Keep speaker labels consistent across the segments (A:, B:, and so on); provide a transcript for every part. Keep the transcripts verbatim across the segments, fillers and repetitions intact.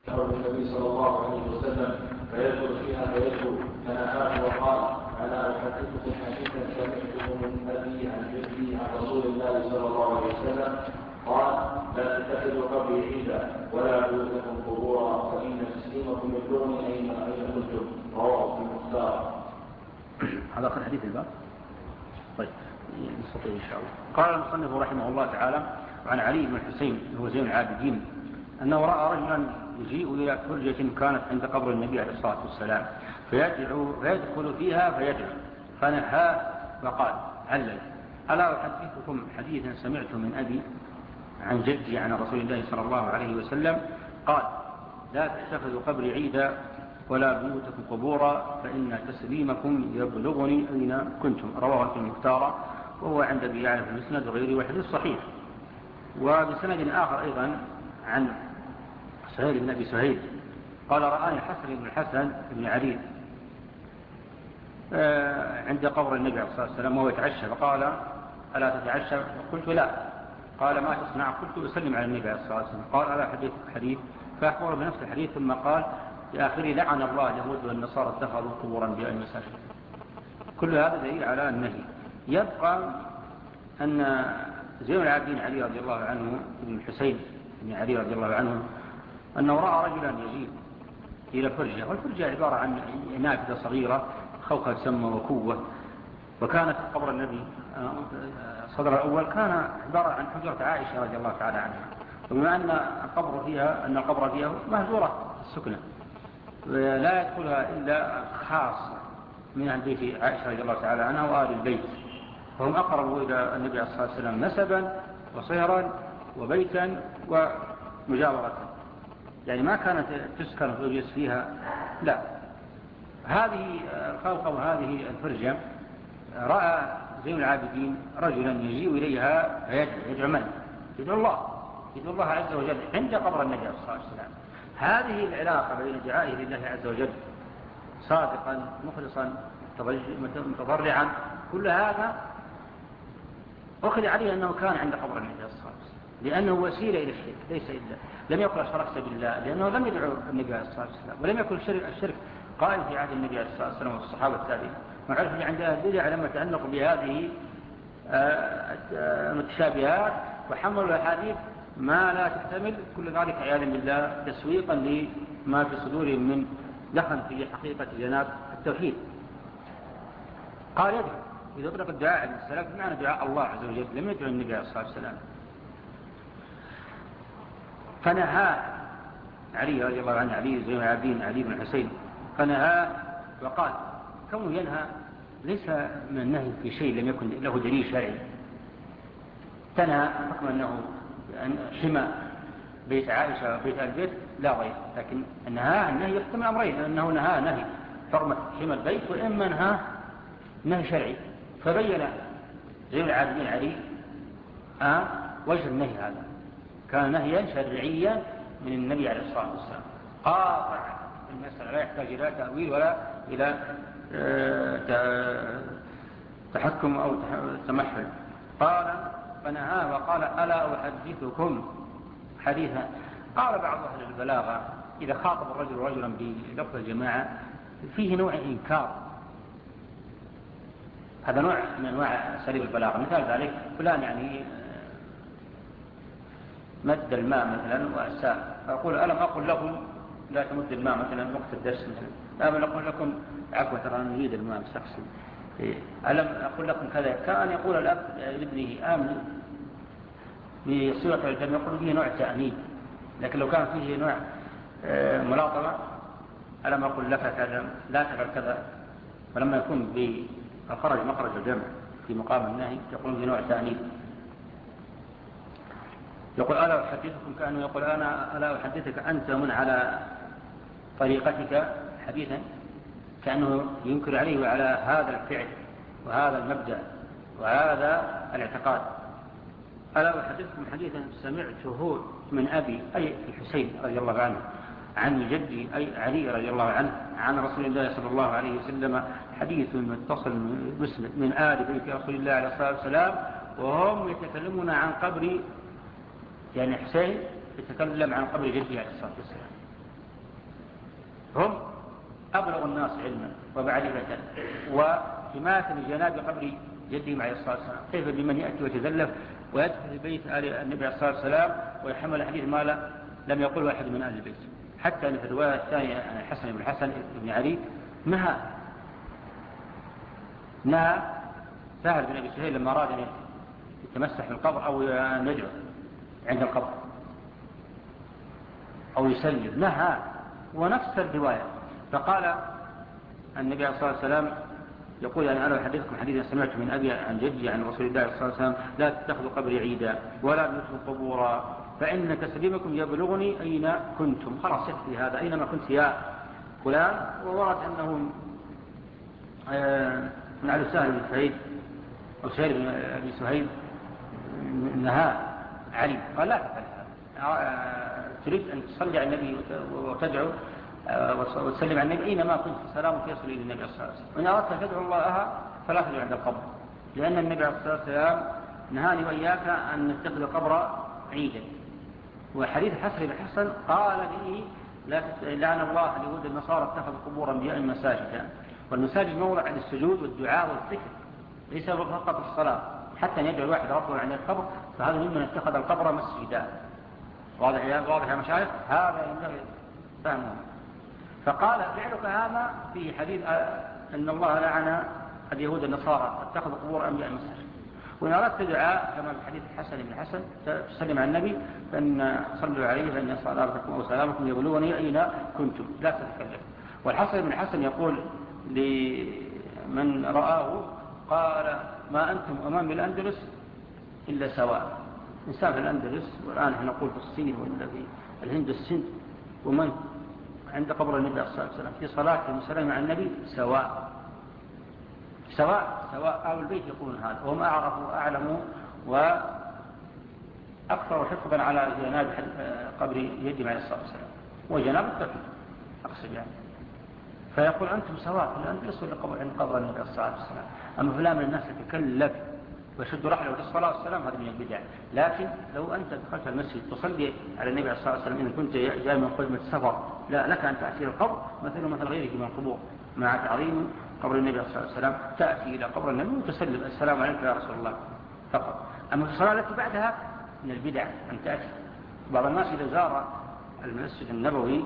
A: النبي صلى الله عليه وسلم فيدخل فيها فيدخل فنهاه وقال: الا احدثكم حديثا سمعته من ابي عن جدي عن رسول الله صلى الله عليه وسلم قال: لا تتخذوا قبري عيدا ولا بيوتكم قبورا فان تسليمكم يبلغني اين اين كنتم. رواه ابن المختار.
B: هذا آخر حديث الباب. طيب نستطيع ان شاء الله. قال المصنف رحمه الله تعالى: عن علي بن الحسين هو زين العابدين انه راى رجلا يجيء إلى فرجة كانت عند قبر النبي عليه الصلاة والسلام فيدعو فيدخل فيها فيدعو فنهاه وقال: علل: ألا أحدثكم حديثا سمعت من أبي عن جدي عن رسول الله صلى الله عليه وسلم قال: لا تتخذوا قبري عيدا ولا بيوتكم قبورا فإن تسليمكم يبلغني أين كنتم. رواه ابن المختار وهو عند أبي يعلى في المسند وغيره والحديث صحيح. وبسند آخر أيضا عن سهيل بن أبي سهيل قال: رآني الحسن بن الحسن بن علي عند قبر النبي عليه الصلاة والسلام وهو يتعشى فقال: ألا تتعشى؟ قلت: لا. قال: ما تصنع؟ قلت: أسلم على النبي عليه الصلاة والسلام. قال: ألا حديث حديث؟ فأخبر بنفس الحديث ثم قال في آخره: لعن الله اليهود والنصارى اتخذوا قبورا بأي مساجد. كل هذا دليل على النهي. يبقى أن زين العابدين علي رضي الله عنه ابن الحسين بن علي رضي الله عنه أنه رأى رجلا يجيء إلى فرجة، والفرجة عبارة عن نافذة صغيرة خوخة سمة وكوة، وكانت قبر النبي الصدر الأول كان عبارة عن حجرة عائشة رضي الله تعالى عنها، وبما أن القبر فيها أن القبر فيها مهجورة السكنة لا يدخلها إلا خاصة من أهل بيت عائشة رضي الله تعالى عنها وآل البيت، فهم أقربوا إلى النبي عليه الصلاة والسلام نسبا وصهرا وبيتا ومجاورة، يعني ما كانت تسكن ويجلس فيها، لا. هذه الخوخة وهذه الفرجة رأى زين العابدين رجلا يجيء إليها فيدعو. يدعو من؟ يدعو الله، يدعو الله عز وجل عند قبر النبي عليه الصلاة والسلام. هذه العلاقة بين دعائه لله عز وجل صادقا مخلصا متضرعا، كل هذا أخذ عليه أنه كان عند قبر النبي عليه الصلاة والسلام، لأنه وسيلة إلى الشرك ليس إلا لم يقل أشركت بالله، لأنه لم يدعو النبي عليه الصلاة والسلام، ولم يكن الشرك, الشرك قائم في عهد النبي عليه الصلاة والسلام والصحابة التابعين. وعرف عند أهل البدع لما تعلقوا بهذه المتشابهات وحملوا الأحاديث ما لا تحتمل، كل ذلك عياذا بالله تسويقا لما في صدورهم من دخل في حقيقة جناب التوحيد. قال: يدعو إذا أطلق الدعاء عليه السلام بمعنى دعاء الله عز وجل، لم يدعو النبي عليه الصلاة والسلام. فنهى علي رضي الله عنه علي زين العابدين علي بن الحسين فنهى وقال: كونه ينهى ليس من النهي في شيء لم يكن له دليل شرعي. تنهى حكم أنه حمى بيت عائشة وبيت البيت لا غير، لكن النهى النهي يحتمل أمرين: أنه نهى نهي حرمة حمى البيت، وإما نهى نهي شرعي. فبين زين العابدين علي آه وجه النهي هذا كان نهيا شرعيا من النبي عليه الصلاة والسلام قاطع المسألة، لا يحتاج إلى تأويل ولا إلى تحكم أو تمحل. قال: فنهى وقال: ألا أحدثكم حديثا. قال بعض أهل البلاغة إذا خاطب الرجل رجلا بلفظ الجماعة فيه نوع إنكار، هذا نوع من أنواع أساليب البلاغة. مثال ذلك فلان يعني مد الماء مثلا وأساء، أقول: ألم أقل لكم لا تمد الماء مثلا وقت الدرس مثلا؟ ألم أقل لكم عفوا ترى نريد الماء مستقصد، ألم أقل لكم كذا؟ كان يقول الأب لابنه آمن بصيغة الجمع يقول فيه نوع تأنيب، لكن لو كان فيه نوع ملاطمة: ألم أقل لك كذا لا تفعل كذا، فلما يكون بالخرج مخرج الجمع في مقام النهي يقول فيه نوع تأنيب. يقول: ألا أحدثكم، كأنه يقول: أنا ألا أحدثك أنت من على طريقتك حديثا، كأنه ينكر عليه وعلى هذا الفعل وهذا المبدأ وهذا الاعتقاد. ألا أحدثكم حديثا سمعته من أبي أي الحسين رضي الله عنه عن جدي أي علي رضي الله عنه عن رسول الله صلى الله عليه وسلم، حديث متصل مسند من آل بيت رسول الله عليه الصلاة والسلام، وهم يتكلمون عن قبر يعني حسين يتكلم عن قبر جدي عليه الصلاة والسلام. الناس علما ومعرفة وحماية لجناب قبر جده عليه الصلاة والسلام، كيف بمن يأتي ويتزلف ويدخل في بيت آل النبي عليه الصلاة والسلام ويحمل حديث ما لا لم يقل واحد من أهل البيت. حتى أن في الرواية الثانية عن الحسن بن الحسن بن علي نهى نهى سهل بن أبي سهيل لما أراد أن يتمسح في القبر أو أن يدعو عند القبر أو يسلم، نهى. ونفس الرواية فقال النبي عليه الصلاة والسلام يقول يعني أنا أحدثكم حديثا سمعت من أبي عن جدي عن رسول الله صلى الله عليه وسلم لا تتخذوا قبري عيدا ولا بيوتكم قبورا فإن تسليمكم يبلغني أين كنتم. خلاص يكفي هذا، أينما كنت يا فلان. وورد أنه من علي سهل بن سعيد أو سهيل بن أبي سهيل نهى علي قال لا تفعل هذا، تريد أن تصلي على النبي وتدعو وتسلم على النبي أينما كنت سلامك يصل إلى النبي صلى الله عليه وسلم. وإن أردت أن تدعو الله فلا تدعو عند القبر، لأن النبي عليه الصلاة والسلام نهاني وإياك أن نتخذ القبر عيدا. وحديث حسن بن حسن قال لي لا لعن الله اليهود النصارى اتخذوا قبور أنبياء مساجدا. والمساجد موضع للسجود والدعاء والذكر ليس فقط الصلاة، حتى أن يدعو الواحد ربه عند القبر، فهذا ممن اتخذ القبر مسجدا. واضح يا واضح يا مشايخ؟ هذا ينبغي فهمه. فقال فعلك هذا في حديث أن الله لعن اليهود النصارى اتخذوا قبور أنبياء مساجد. وإن أردت دعاء كما في حديث الحسن بن حسن تسلم على النبي فإن صلوا عليه فإن صلاتكم أو سلامكم يبلغني أين كنتم لا تتكلم. والحسن بن حسن يقول لمن رآه قال ما أنتم أمام الأندلس إلا سواء. إنسان في الأندلس والآن احنا نقول في الصين ولا في الهند السند ومن عند قبر النبي صلى الله عليه وسلم في صلاة المسلم مع النبي سواء سواء سواء. أهل البيت يقولون هذا وهم أعرفوا وأعلموا وأكثر حفظا على جناب قبر يدي عليه الصلاة والسلام وجناب التفل أقصد يعني. فيقول أنتم سواء في الأندلس ولا قبر عند قبر النبي صلى الله عليه وسلم. أما فلان من الناس يتكلف ويشد رحله في الصلاة والسلام هذا من البدع. لكن لو أنت دخلت المسجد تصلي على النبي صلى الله عليه وسلم إن كنت جاي من قدمة السفر لا لك أن تأتي القبر مثل مثل غيرك من القبور مع تعظيم قبر النبي صلى الله عليه وسلم تأتي إلى قبر النبي وتسلم السلام عليك يا رسول الله فقط. أما في الصلاة التي بعدها من البدع أن تأتي. بعض الناس إذا زار المسجد النبوي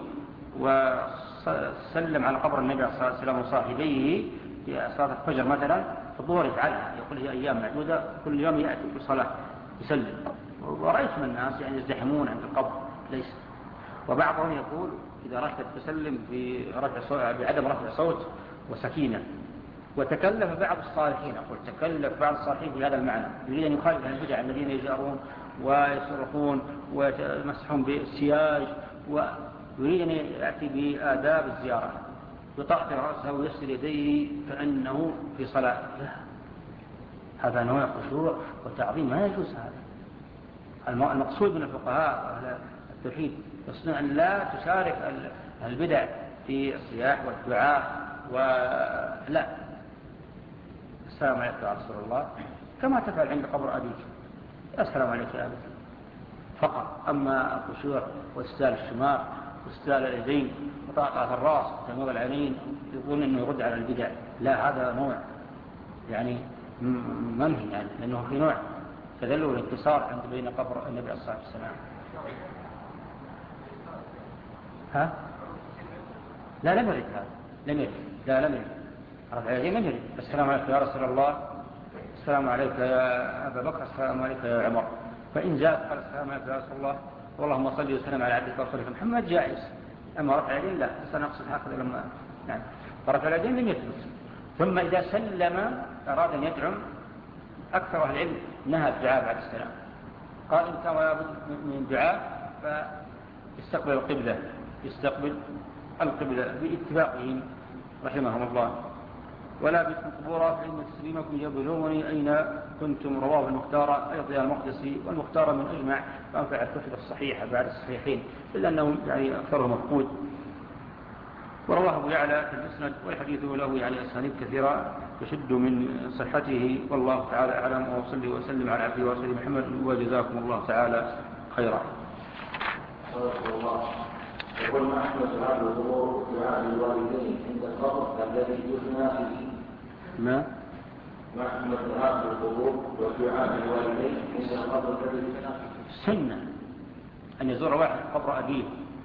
B: وسلم على قبر النبي صلى الله عليه وسلم وصاحبيه في صلاة الفجر مثلا في الظهر يفعلها يقول هي أيام معدودة كل يوم يأتي في الصلاة يسلم. ورأيت من الناس يعني يزدحمون عند القبر ليس. وبعضهم يقول إذا رحت تسلم في رفع بعدم رفع صوت وسكينة. وتكلف بعض الصالحين أقول تكلف بعض الصالحين في هذا المعنى يريد أن يخالف عن البدع الذين يجارون ويصرخون ويمسحون بالسياج ويريد أن يأتي بآداب الزيارة يطأطئ رأسه ويسر يديه كأنه في صلاة. لا هذا نوع خشوع وتعظيم ما يجوز. هذا المقصود من الفقهاء التوحيد يصنع أن لا تشارك البدع في الصياح والدعاء ولا السلام عليك يا رسول الله كما تفعل عند قبر أبيك السلام عليك يا أبي فقط. أما الخشوع واستال الشمار واستال اليدين وطاقة الرأس وتموض العينين يقول أنه يرد على البدع لا هذا نوع يعني منهي يعني لأنه في نوع تدل الانتصار عند بين قبر النبي صلى الله عليه وسلم. ها لا لم يرد هذا لم يرد لا لم يرد رفع اليدين لم يرد. السلام عليك يا رسول الله السلام عليك يا أبا بكر السلام عليك يا عمر. فإن زاد قال السلام عليك يا رسول الله اللهم صل وسلم على عبدك ورسولك محمد جائز. أما رفع اليدين لا سنقصد هكذا لما يعني فرفع اليدين لم يثبت. ثم إذا سلم أراد أن يدعم أكثر أهل العلم نهى الدعاء بعد السلام قال إن كان لابد من الدعاء فيستقبل القبلة يستقبل القبلة باتفاقهم رحمهم الله. ولا بكم قبورا فإن تسليمكم يبلغني أين كنتم. رواه المختار أيضا المقدسي والمختار من أجمع فأنفع الكتب الصحيحة بعد الصحيحين إلا أنه يعني أكثره مفقود. ورواه أبو يعلى في المسند والحديث له يعني أسانيد كثيرة تشد من صحته والله تعالى أعلم. وصلي وسلم على عبده ورسوله محمد وجزاكم الله تعالى خيرا.
A: يقول ما حكمة هذا الظهور والدعاء للوالدين عند القبر الذي يثنى فيه؟
B: ما؟
A: ما حكمة هذا الظهور والدعاء للوالدين عند القبر الذي يثنى فيه؟
B: سنة أن يزور واحد قبر أبيه،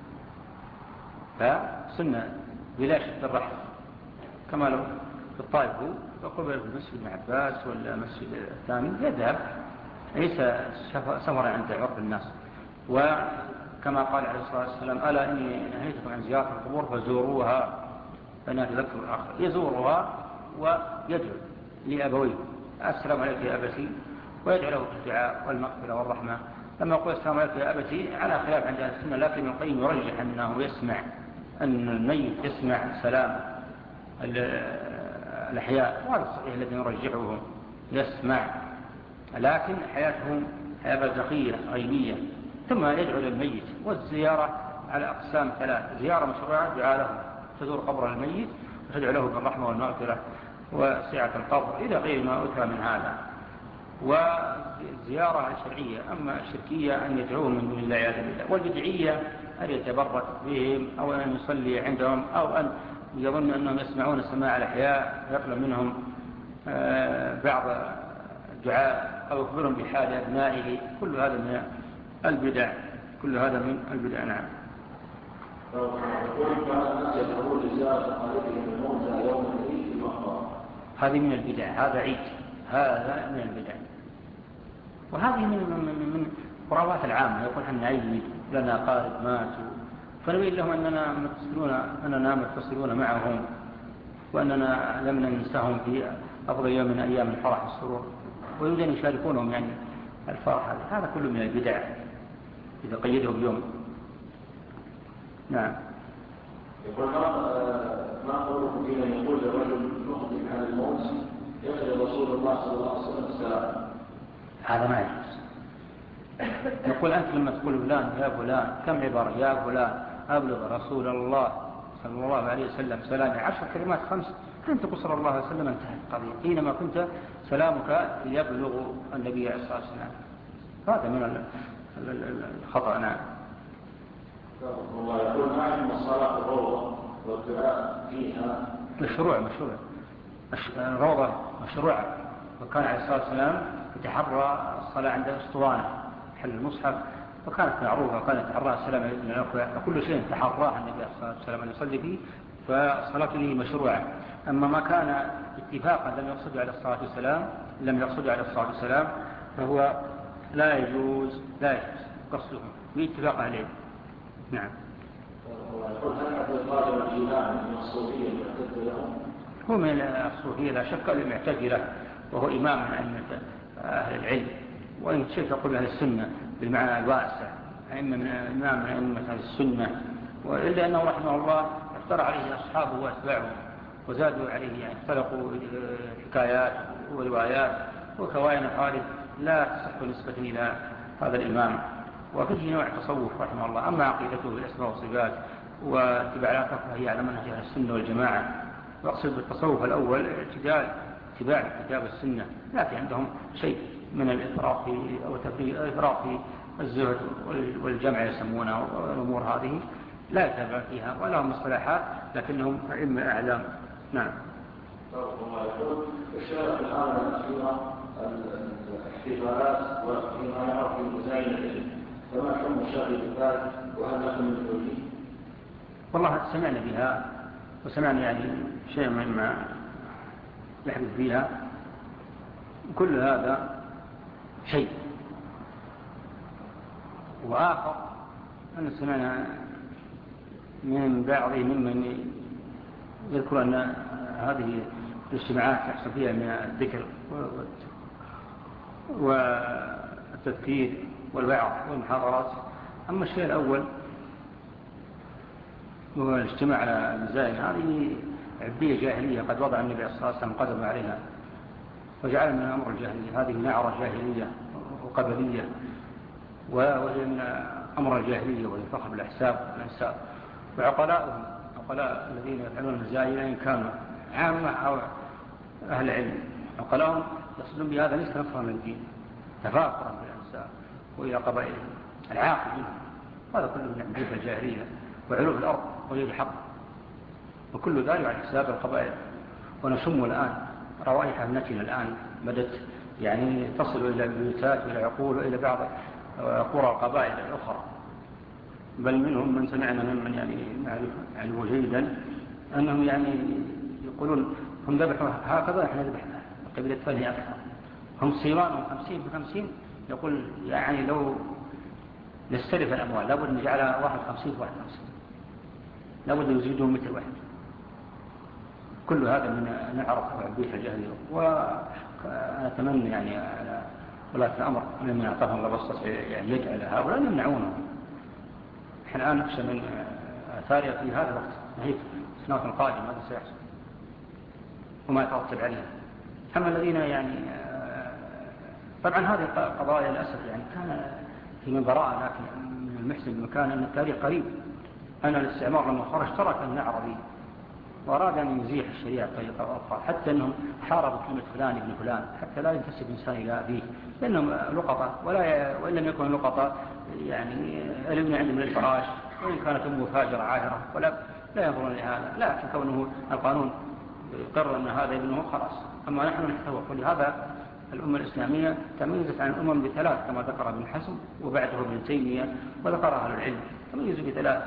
B: فسنة بلا شد الرحم، كما لو في الطائف هو يقول في المسجد ابن عباس ولا مسجد الثاني يذهب، ليس سفرا عند عرف الناس. وكما قال عليه الصلاة والسلام ألا إني نهيتكم عن زيارة القبور فزوروها فإنها تذكر الآخر. يزورها ويدعو لأبويه السلام عليك يا أبتي، ويدعو له الدعاء والمغفرة والرحمة. لما يقول السلام عليك يا أبتي على خلاف عند أهل السنة، لكن ابن القيم يرجح أنه يسمع، أن الميت يسمع سلام الأحياء، وهذا الصحيح الذي نرجحه، يسمع، لكن حياتهم حياة برزخية غيبية. ثم يدعو للميت. والزيارة على أقسام ثلاث: زيارة مشروعة دعاء له، تزور قبر الميت وتدعو له بالرحمة والمغفرة وسعة القبر إلى غير ما أتى من هذا. والزيارة الشرعية. أما الشركية أن يدعوهم من دون الله عز وجل، والبدعية أن يتبرك بهم أو أن يصلي عندهم أو أن يظن أنهم يسمعون سماع الأحياء ويطلب منهم بعض الدعاء أو يخبرهم بحال أبنائه. كل هذا من البدع، كل هذا من البدع. نعم. هذه من البدع، هذا عيد، هذا من البدع، وهذه من من من قرابات العامة. يقول حنا عيد لنا قارب ماتوا، فنبين لهم أننا متصلون أننا متصلون معهم، وأننا لم ننسهم في أفضل يوم من أيام الفرح والسرور، ويريد أن يشاركونهم يعني الفرح. هذا كله من البدع إذا قيده بيوم. نعم.
A: يقول ما قوله فينا يقول للرجل نقدم على الموت يقول رسول الله صلى الله عليه وسلم السلام؟
B: هذا ما يجوز. نقول أنت لما تقول فلان يا فلان كم عبارة، يا فلان أبلغ رسول الله صلى الله عليه وسلم سلامي عشر كلمات خمس، أنت تقول صلى الله عليه وسلم انتهت القضية. حينما كنت سلامك يبلغ النبي عليه الصلاة والسلام، هذا من الخطأ. نعم.
A: الله يقول ما عندما الصلاة الروضة والدعاء فيها
B: مشروع مشروع الروضة مشروع، وكان عليه الصلاة والسلام يتحرى الصلاة عند اسطوانة حل المصحف، وكانت معروفة، وكانت يتحرى السلام عليكم من الأخوة، فكل شيء تحراه النبي عليه الصلاة والسلام أن يصلي فيه، فالصلاة به مشروعة. أما ما كان اتفاقا لم يقصد على الصلاة والسلام لم يقصد على الصلاة والسلام فهو لا يجوز لا يجوز قصده باتفاق أهل العلم. نعم. هو من الصوفية لا شك المعتزلة، وهو إمام من أئمة أهل العلم، وإن شئت أقول أهل السنة بالمعنى الواسع، أئمة من إمام من أئمة أهل السنة، وإلا أنه رحمه الله افترى عليه أصحابه وأتباعه وزادوا عليه، يعني اختلقوا حكايات وروايات وكوائن خالد لا تصح نسبة إلى هذا الإمام، وفيه نوع تصوف رحمه الله. أما عقيدته بالأسماء والصفات واتباع الآخر فهي على منهج أهل السنة والجماعة. واقصد بالتصوف الأول اعتدال اتباع كتاب السنة، لكن عندهم شيء من الإفراط في أو الإفراط في الزهد والجمع يسمونه، والأمور هذه لا يتابع فيها ولهم مصطلحات لكنهم أئمة أعلام. نعم.
A: الله يقول الشارع في الآن الأخيرة الاحتفالات وفيما يعرف في المزايد، فما كان مشاهد ذلك وهل لكم من توجيه؟
B: والله سمعنا بها وسمعنا يعني شيء مما يحدث فيها، كل هذا شيء. وآخر أن سمعنا من بعضهم ممن يذكر أن هذه الاجتماعات يحصل فيها من الذكر والتذكير والوعظ والمحاضرات. أما الشيء الأول وهو الاجتماع على المزايا، هذه عبية جاهلية قد وضع النبي صلى الله عليه وسلم قدم عليها وجعل من أمر الجاهلية. هذه نعرة جاهلية وقبلية، وهي من أمر الجاهلية، وهي فخر بالأحساب والأنساب. وعقلاؤهم عقلاء الذين يفعلون المزايا إن كانوا عامة أو أهل علم، عقلاؤهم يصلون بهذا ليس نفرا من الدين، تفاخرا بالأنساب وإلى قبائلهم العاقل منهم. هذا كله من عبية الجاهلية، وعلو في الأرض وجد الحق، وكل ذلك على حساب القبائل. ونشم الآن روائح أمنتنا الآن بدت يعني تصل إلى البيوتات وإلى العقول وإلى بعض قرى القبائل الأخرى، بل منهم من سمعنا ممن يعني نعرفه جيدا أنهم يعني يقولون هم ذبحوا هكذا احنا ذبحنا القبيلة الثانية أكثر، هم صيوانهم خمسين بخمسين، يقول يعني لو نستلف الأموال لابد نجعلها واحد خمسين واحد خمسين، لابد يزيدون مثل واحد. كل هذا من نعرف عبية الجاهلية. وأتمنى يعني على ولاة الأمر من يعطاهم الله بسطة يعني يجعل هؤلاء يمنعونه. احنا الآن نخشى من آثارها في هذا الوقت، نهيك السنوات القادمة ماذا سيحصل وما يترتب عليه. أما الذين يعني طبعا هذه القضايا للأسف يعني كان في من براءة، لكن من المحسن بمكان أن التاريخ قريب أن الاستعمار لما خرج ترك أن عربي وأراد أن يزيح الشريعة بطريقة أخرى، حتى أنهم حاربوا كلمة فلان ابن فلان حتى لا ينتسب إنسان إلى أبيه، لأنهم لقطة ولا وإن لم يكن لقطة يعني الابن عندهم من الفراش، وإن كانت أمه فاجرة عاهرة ولا لا ينظرون لهذا، لكن كونه القانون يقرر أن هذا ابنه خلاص. أما نحن نحتوى لهذا الأمة الإسلامية تميزت عن الأمم بثلاث كما ذكر ابن حزم وبعده ابن تيمية وذكرها أهل العلم، تميزوا بثلاث: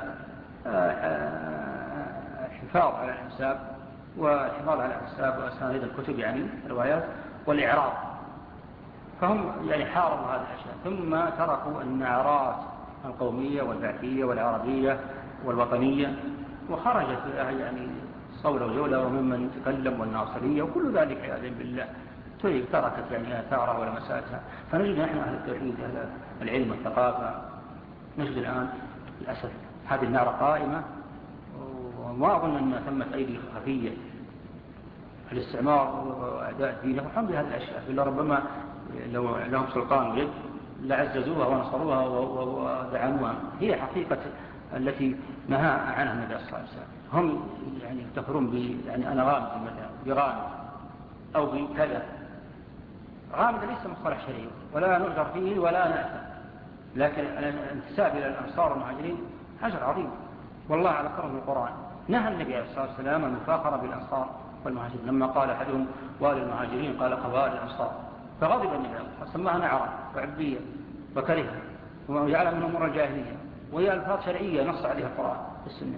B: الحفاظ على الحساب والحفاظ على الحساب وأسانيد الكتب يعني الروايات والإعراض. فهم يعني حاربوا هذه الأشياء ثم تركوا النعرات القومية والبعثية والعربية والوطنية، وخرجت يعني صولة وجولة وممن يتكلم والناصرية وكل ذلك عياذا بالله تركت يعني آثارها ولمساتها. فنجد نحن أهل التوحيد أهل العلم والثقافة نجد الآن للأسف هذه النعرة قائمة، وما أظن أن ثمة أيدي خفية الاستعمار وأعداء الدين يفرحون بهذه الأشياء، إلا ربما لو لهم سلطان ويد لعززوها ونصروها ودعموها. هي حقيقة التي نهى عنها النبي صلى الله عليه وسلم. هم يعني يفتخرون ب يعني أنا غامد مثلا بغامد أو بكذا. غامد ليس مصطلح شرعي ولا نؤجر فيه ولا نأثم، لكن الانتساب إلى الأنصار والمهاجرين أجر عظيم، والله على كرم القرآن نهى النبي عليه الصلاة والسلام المفاخرة بالأنصار والمهاجرين. لما قال أحدهم والي المهاجرين قال قبائل الأنصار، فغضب النبي سماها نعرا وعبية وكرهها وجعلها من أمور الجاهلية، وهي ألفاظ شرعية نص عليها القرآن والسنة.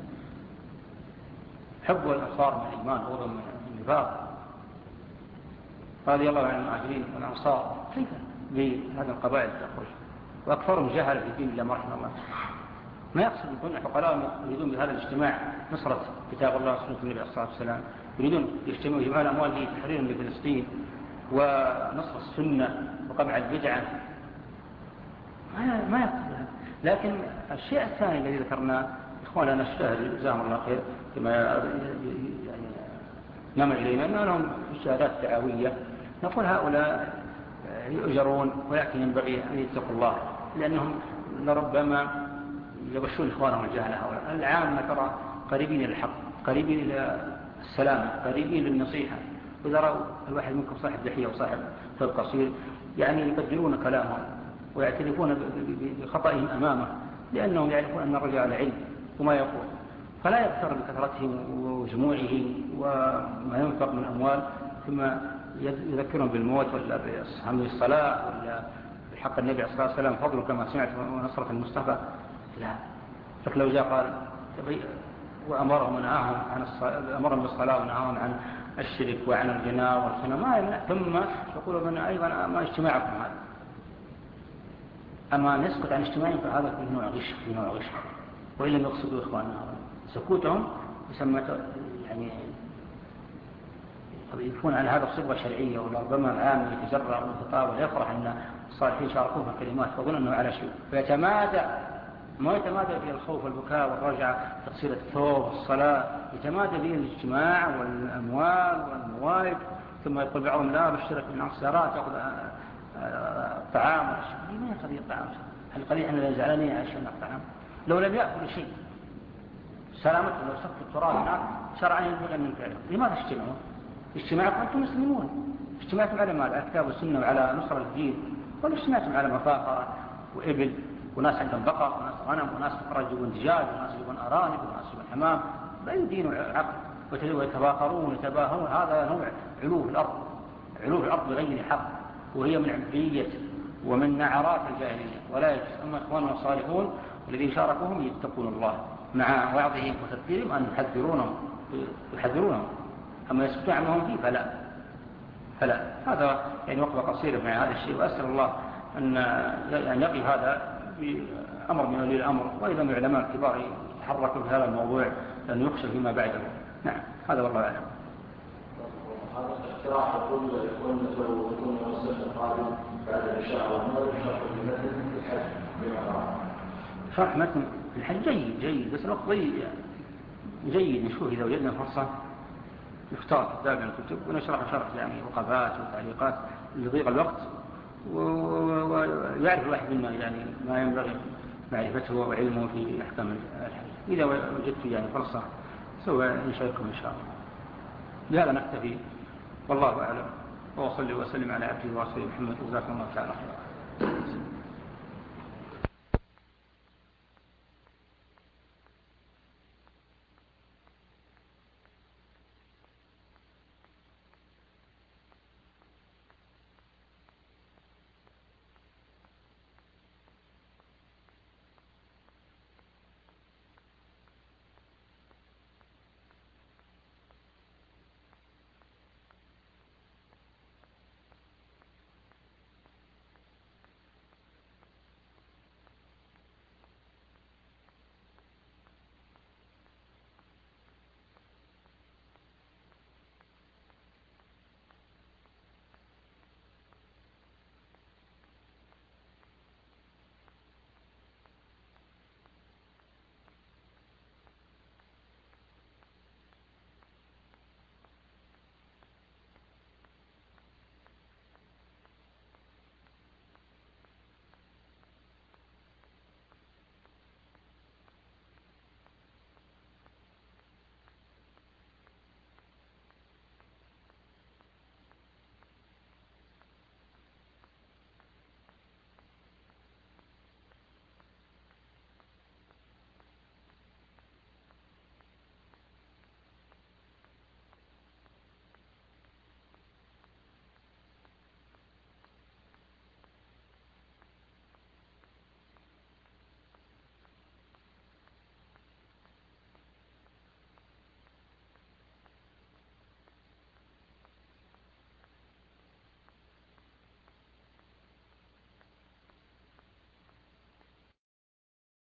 B: حب الأنصار من الإيمان وغضب من النفاق. رضي الله عن المهاجرين والأنصار كيف بهذه القبائل تخرج وأكثرهم جهل في دين الله ما رحمه الله. ما يقصد يكون حقلاء يريدون بهذا الاجتماع نصرة كتاب الله وسنة النبي عليه الصلاة والسلام، يريدون يجتمعوا جماع الأموال لتحرير لفلسطين ونصر السنة وقمع البدعة، ما يقصد هذا. لكن الشيء الثاني الذي ذكرناه إخوانا نشتهر جزاهم الله خير كما يعني نمر إلينا أنه لهم شهادات دعوية، نقول هؤلاء يؤجرون ولكن ينبغي أن يتقوا الله، لأنهم لربما يغشون إخوانهم الجهل. هؤلاء العامة ترى قريبين إلى الحق، قريبين إلى السلام، قريبين للنصيحة. وإذا رأوا الواحد منكم صاحب دحية وصاحب ثوب قصير يعني يقدرون كلامهم ويعترفون بخطئهم أمامه، لأنهم يعرفون أن الرجل على علم وما يقول، فلا يغتر بكثرتهم وجموعهم وما ينفق من أموال ثم يذكرهم بالموت ولا بحمل الصلاة ولا بحق النبي عليه الصلاة والسلام فضل كما سمعت ونصرة المصطفى. لا، لكن لو جاء قال وأمرهم ونهاهم عن الصلاة، أمرهم بالصلاة ونهاهم عن الشرك وعن الغناء والخنا ما يمنع، ثم يقولوا من أيضا ما اجتماعكم هذا، أما نسكت عن اجتماعهم فهذا في نوع غش في نوع غش. وإن لم يقصدوا إخواننا سكوتهم يسمى يعني يكون على هذا صبغة شرعية، وربما العام يتجرع ويتطاول ويفرح أن الصالحين شاركوه في الكلمات فظن أنه على شيء، فيتمادى ما يتمادى به الخوف والبكاء والرجعة تقصير الثوب والصلاة، يتمادى به الاجتماع والأموال والموائد. ثم يقول بعضهم لا بشترك من السيارات تأخذ الطعام والشيء. ما يقضي الطعام القليل أن زعلانين عشان الطعام لو لم يأكل شيء سلامته لو سكت التراب هناك شرعا ينبغي أن ننكره. لماذا اجتمعوا؟ اجتماعكم أنتم مسلمون، اجتماعكم على ماذا؟ على الكتاب والسنة وعلى نصر الدين، ولا اجتماعكم على مفاخرة وإبل وناس عندهم بقر وناس غنم وناس فقراء يجيبون دجاج وناس يجيبون أرانب وناس يجيبون حمام، لا يدين عقل ويتباخرون ويتباهون. هذا نوع علو في الأرض، علو في الأرض بغير حق، وهي من عبرية ومن نعرات الجاهلية ولا يجوز. أما إخواننا الصالحون الذين شاركوهم يتقون الله مع وعظهم وتذكيرهم أن يحذرونهم يحذرونهم، أما يسكتون عنهم فيه فلا فلا هذا يعني وقفة قصيرة مع هذا الشيء. وأسأل الله أن يعني يقي هذا بأمر من ولي الأمر وإذا من العلماء الكبار يتحركوا في هذا الموضوع لأنه يخشى فيما بعده. نعم هذا والله أعلم.
A: هذا اقتراح يقول كنا لو كنا وصلنا القادم بعد العشاء والمغرب شرح المتن في الحج بما
B: شرح متن في الحج جيد جيد، بس الوقت ضيق جيد. نشوف إذا وجدنا فرصة نختار كتاب من الكتب ونشرح شرح يعني وقفات وتعليقات لضيق الوقت، ويعرف الواحد منا يعني ما ينبغي معرفته وعلمه في أحكام الحج. إذا وجدت يعني فرصة سوف نشارككم إن شاء الله. بهذا نكتفي والله أعلم، وصلي وسلم على عبده ورسوله محمد. جزاكم الله تعالى خيرا.